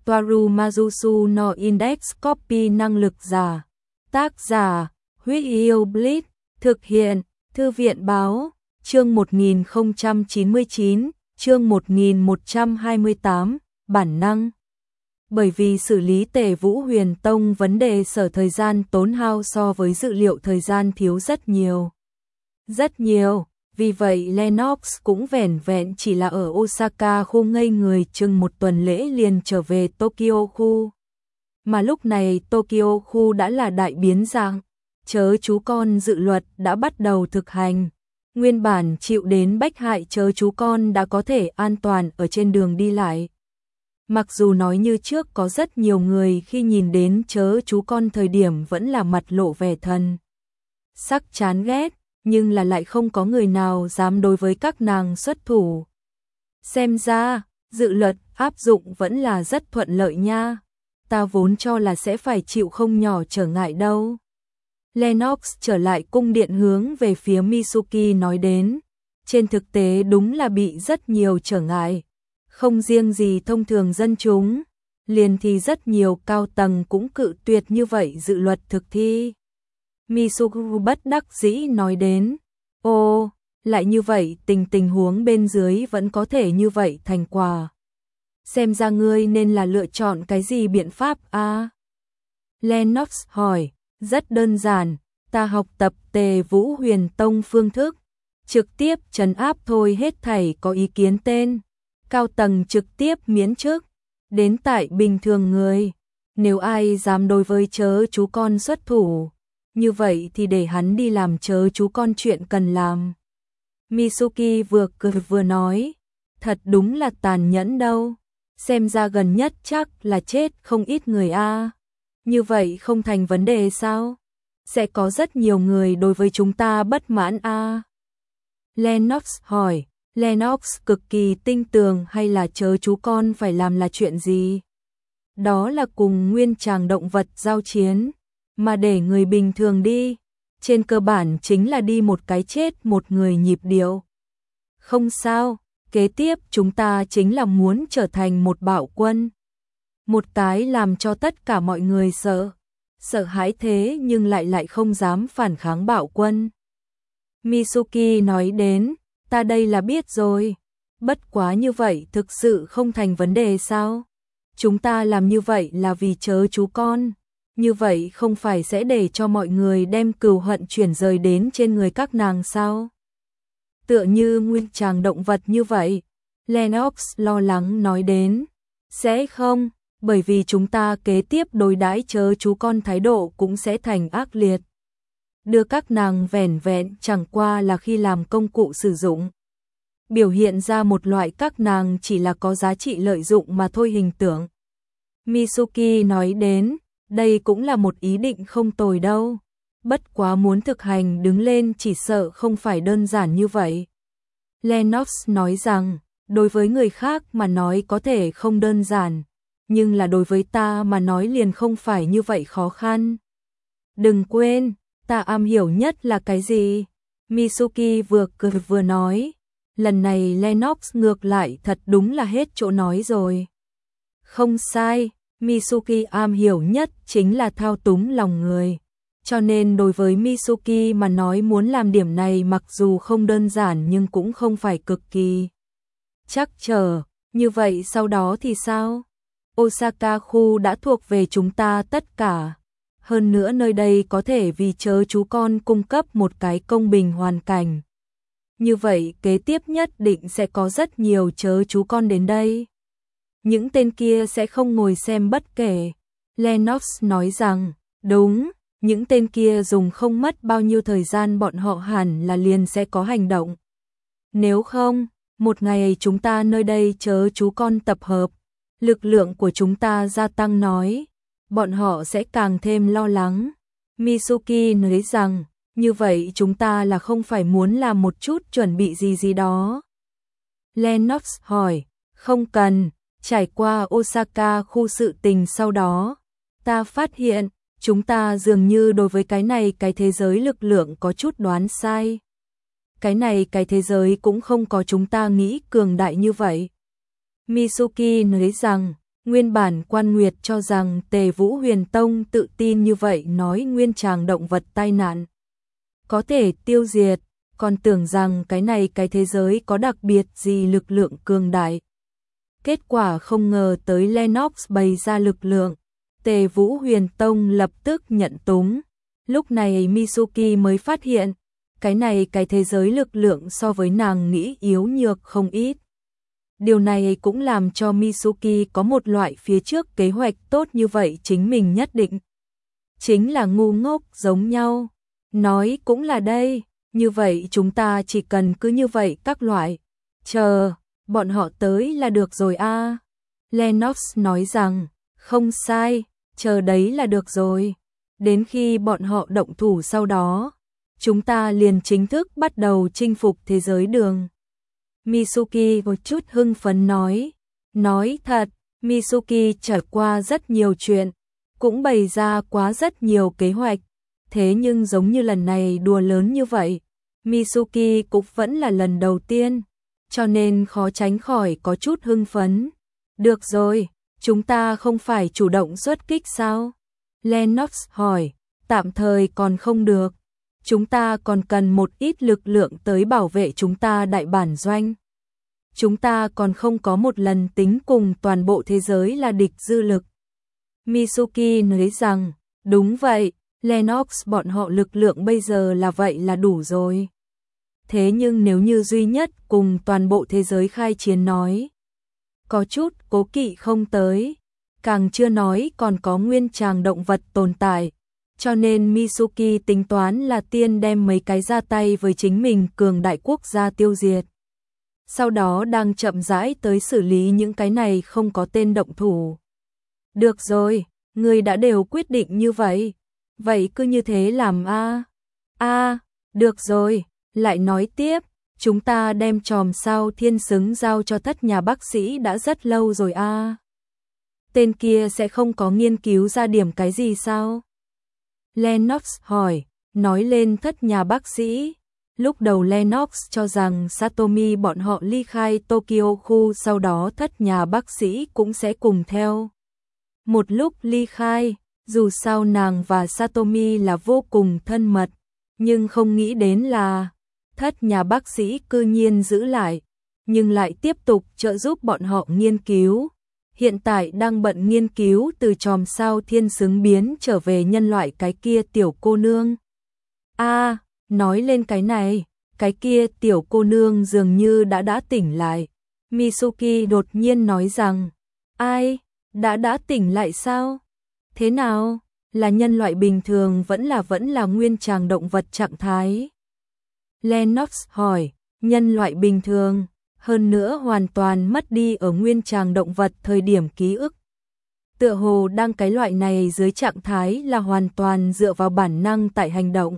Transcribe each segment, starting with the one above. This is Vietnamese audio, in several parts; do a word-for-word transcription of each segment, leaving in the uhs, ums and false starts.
Toaru Majusu no Index Copy năng lực giả. Tác giả, Huyết Yêu Blitz, thực hiện, Thư viện báo, chương một nghìn không trăm chín mươi chín, chương một nghìn một trăm hai mươi tám, bản năng. Bởi vì xử lý Tề Vũ Huyền Tông vấn đề sở thời gian tốn hao so với dự liệu thời gian thiếu rất nhiều. Rất nhiều, vì vậy Lennox cũng vẻn vẹn chỉ là ở Osaka khu ngây người chừng một tuần lễ liền trở về Tokyo khu. Mà lúc này Tokyo khu đã là đại biến dạng, chớ chú con dự luật đã bắt đầu thực hành. Nguyên bản chịu đến bách hại chớ chú con đã có thể an toàn ở trên đường đi lại. Mặc dù nói như trước có rất nhiều người khi nhìn đến chớ chú con thời điểm vẫn là mặt lộ vẻ thần sắc chán ghét, nhưng là lại không có người nào dám đối với các nàng xuất thủ. Xem ra, dự luật áp dụng vẫn là rất thuận lợi nha. Ta vốn cho là sẽ phải chịu không nhỏ trở ngại đâu. Lennox trở lại cung điện hướng về phía Mitsuki nói đến. Trên thực tế đúng là bị rất nhiều trở ngại. Không riêng gì thông thường dân chúng, liền thì rất nhiều cao tầng cũng cự tuyệt như vậy dự luật thực thi. Mitsuki bất đắc dĩ nói đến. Ô, lại như vậy tình tình huống bên dưới vẫn có thể như vậy thành quả. Xem ra ngươi nên là lựa chọn cái gì biện pháp a? À? Lennox hỏi, rất đơn giản, ta học tập Tề Vũ Huyền Tông phương thức, trực tiếp trấn áp thôi hết thảy có ý kiến tên, cao tầng trực tiếp miễn chức, đến tại bình thường người, nếu ai dám đối với chớ chú con xuất thủ, như vậy thì để hắn đi làm chớ chú con chuyện cần làm. Mitsuki vừa cười vừa nói, thật đúng là tàn nhẫn đâu. Xem ra gần nhất chắc là chết không ít người a. À. Như vậy không thành vấn đề sao? Sẽ có rất nhiều người đối với chúng ta bất mãn a. À. Lennox hỏi, Lennox cực kỳ tinh tường hay là chớ chú con phải làm là chuyện gì? Đó là cùng nguyên tràng động vật giao chiến, mà để người bình thường đi, trên cơ bản chính là đi một cái chết một người nhịp điệu. Không sao. Kế tiếp chúng ta chính là muốn trở thành một bạo quân. Một cái làm cho tất cả mọi người sợ. Sợ hãi thế nhưng lại lại không dám phản kháng bạo quân. Mitsuki nói đến, ta đây là biết rồi. Bất quá như vậy thực sự không thành vấn đề sao? Chúng ta làm như vậy là vì chớ chú con. Như vậy không phải sẽ để cho mọi người đem cừu hận chuyển rời đến trên người các nàng sao? Tựa như nguyên tràng động vật như vậy, Lennox lo lắng nói đến, sẽ không, bởi vì chúng ta kế tiếp đối đãi chớ chú con thái độ cũng sẽ thành ác liệt. Đưa các nàng vẻn vẹn chẳng qua là khi làm công cụ sử dụng. Biểu hiện ra một loại các nàng chỉ là có giá trị lợi dụng mà thôi hình tượng. Mitsuki nói đến, đây cũng là một ý định không tồi đâu. Bất quá muốn thực hành đứng lên chỉ sợ không phải đơn giản như vậy. Lennox nói rằng, đối với người khác mà nói có thể không đơn giản, nhưng là đối với ta mà nói liền không phải như vậy khó khăn. Đừng quên, ta am hiểu nhất là cái gì? Mitsuki vừa cười vừa nói. Lần này Lennox ngược lại thật đúng là hết chỗ nói rồi. Không sai, Mitsuki am hiểu nhất chính là thao túng lòng người. Cho nên đối với Mitsuki mà nói muốn làm điểm này mặc dù không đơn giản nhưng cũng không phải cực kỳ chắc chờ. Như vậy sau đó thì sao? Osaka khu đã thuộc về chúng ta tất cả. Hơn nữa nơi đây có thể vì chớ chú con cung cấp một cái công bình hoàn cảnh. Như vậy kế tiếp nhất định sẽ có rất nhiều chớ chú con đến đây. Những tên kia sẽ không ngồi xem bất kể. Lennox nói rằng, đúng. Những tên kia dùng không mất bao nhiêu thời gian bọn họ hẳn là liền sẽ có hành động. Nếu không, một ngày chúng ta nơi đây chớ chú con tập hợp, lực lượng của chúng ta gia tăng nói, bọn họ sẽ càng thêm lo lắng. Mitsuki nói rằng, như vậy chúng ta là không phải muốn làm một chút chuẩn bị gì gì đó. Lennox hỏi, không cần, trải qua Osaka khu sự tình sau đó, ta phát hiện, chúng ta dường như đối với cái này cái thế giới lực lượng có chút đoán sai. Cái này cái thế giới cũng không có chúng ta nghĩ cường đại như vậy. Mitsuki nói rằng, Nguyên bản Quan Nguyệt cho rằng Tề Vũ Huyền Tông tự tin như vậy nói nguyên tràng động vật tai nạn có thể tiêu diệt, còn tưởng rằng cái này cái thế giới có đặc biệt gì lực lượng cường đại. Kết quả không ngờ tới Lennox bày ra lực lượng, Tề Vũ Huyền Tông lập tức nhận túng. Lúc này Mitsuki mới phát hiện, cái này cái thế giới lực lượng so với nàng nghĩ yếu nhược không ít. Điều này cũng làm cho Mitsuki có một loại phía trước kế hoạch tốt như vậy chính mình nhất định chính là ngu ngốc giống nhau. Nói cũng là đây, như vậy chúng ta chỉ cần cứ như vậy các loại, chờ, bọn họ tới là được rồi a. À. Lennox nói rằng, không sai, chờ đấy là được rồi. Đến khi bọn họ động thủ sau đó, chúng ta liền chính thức bắt đầu chinh phục thế giới đường. Mitsuki một chút hưng phấn nói, nói thật, Mitsuki trải qua rất nhiều chuyện, cũng bày ra quá rất nhiều kế hoạch, thế nhưng giống như lần này đùa lớn như vậy, Mitsuki cũng vẫn là lần đầu tiên, cho nên khó tránh khỏi có chút hưng phấn. Được rồi, chúng ta không phải chủ động xuất kích sao? Lennox hỏi, tạm thời còn không được. Chúng ta còn cần một ít lực lượng tới bảo vệ chúng ta đại bản doanh. Chúng ta còn không có một lần tính cùng toàn bộ thế giới là địch dư lực. Mitsuki nói rằng, đúng vậy, Lennox bọn họ lực lượng bây giờ là vậy là đủ rồi. Thế nhưng nếu như duy nhất cùng toàn bộ thế giới khai chiến nói, có chút cố kỵ không tới, càng chưa nói còn có nguyên tràng động vật tồn tại. Cho nên Mitsuki tính toán là tiên đem mấy cái ra tay với chính mình cường đại quốc gia tiêu diệt. Sau đó đang chậm rãi tới xử lý những cái này không có tên động thủ. Được rồi, người đã đều quyết định như vậy. Vậy cứ như thế làm a. A, được rồi, lại nói tiếp, chúng ta đem chòm sao thiên xứng giao cho thất nhà bác sĩ đã rất lâu rồi a. Tên kia sẽ không có nghiên cứu ra điểm cái gì sao? Lennox hỏi, nói lên thất nhà bác sĩ. Lúc đầu Lennox cho rằng Satomi bọn họ ly khai Tokyo khu, sau đó thất nhà bác sĩ cũng sẽ cùng theo. Một lúc ly khai, dù sao nàng và Satomi là vô cùng thân mật, nhưng không nghĩ đến là thất nhà bác sĩ cư nhiên giữ lại, nhưng lại tiếp tục trợ giúp bọn họ nghiên cứu. Hiện tại đang bận nghiên cứu từ chòm sao thiên xứng biến trở về nhân loại cái kia tiểu cô nương. A, à, nói lên cái này, cái kia tiểu cô nương dường như đã đã tỉnh lại. Mitsuki đột nhiên nói rằng, ai, đã đã tỉnh lại sao? Thế nào, là nhân loại bình thường vẫn là vẫn là nguyên tràng động vật trạng thái? Lennox hỏi, nhân loại bình thường. Hơn nữa hoàn toàn mất đi ở nguyên tràng động vật thời điểm ký ức. Tựa hồ đang cái loại này dưới trạng thái là hoàn toàn dựa vào bản năng tại hành động.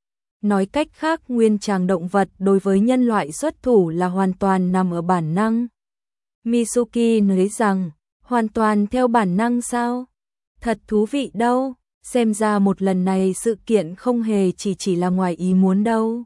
Nói cách khác, nguyên tràng động vật đối với nhân loại xuất thủ là hoàn toàn nằm ở bản năng. Mitsuki nói rằng, hoàn toàn theo bản năng sao? Thật thú vị đâu, xem ra một lần này sự kiện không hề chỉ chỉ là ngoài ý muốn đâu.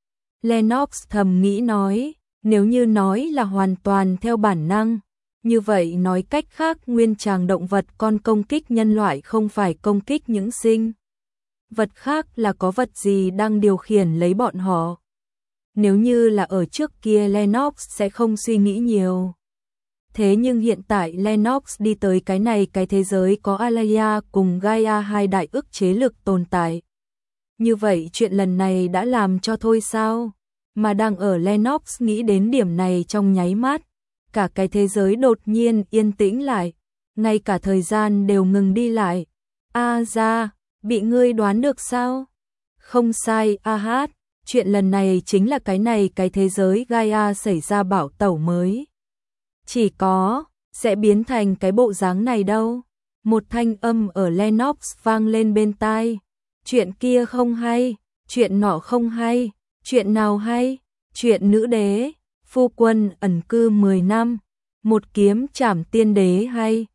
Lennox thầm nghĩ nói, nếu như nói là hoàn toàn theo bản năng, như vậy nói cách khác nguyên tràng động vật con công kích nhân loại không phải công kích những sinh vật khác, là có vật gì đang điều khiển lấy bọn họ. Nếu như là ở trước kia Lennox sẽ không suy nghĩ nhiều. Thế nhưng hiện tại Lennox đi tới cái này cái thế giới có Alaya cùng Gaia hai đại ức chế lực tồn tại. Như vậy chuyện lần này đã làm cho thôi sao? Mà đang ở Lennox nghĩ đến điểm này trong nháy mắt, cả cái thế giới đột nhiên yên tĩnh lại, ngay cả thời gian đều ngừng đi lại. A ra, bị ngươi đoán được sao? Không sai, a hát, chuyện lần này chính là cái này cái thế giới Gaia xảy ra bão tẩu mới. Chỉ có, sẽ biến thành cái bộ dáng này đâu. Một thanh âm ở Lennox vang lên bên tai. Chuyện kia không hay, chuyện nọ không hay. Chuyện nào hay? Chuyện nữ đế, phu quân ẩn cư mười năm, một kiếm trảm tiên đế hay?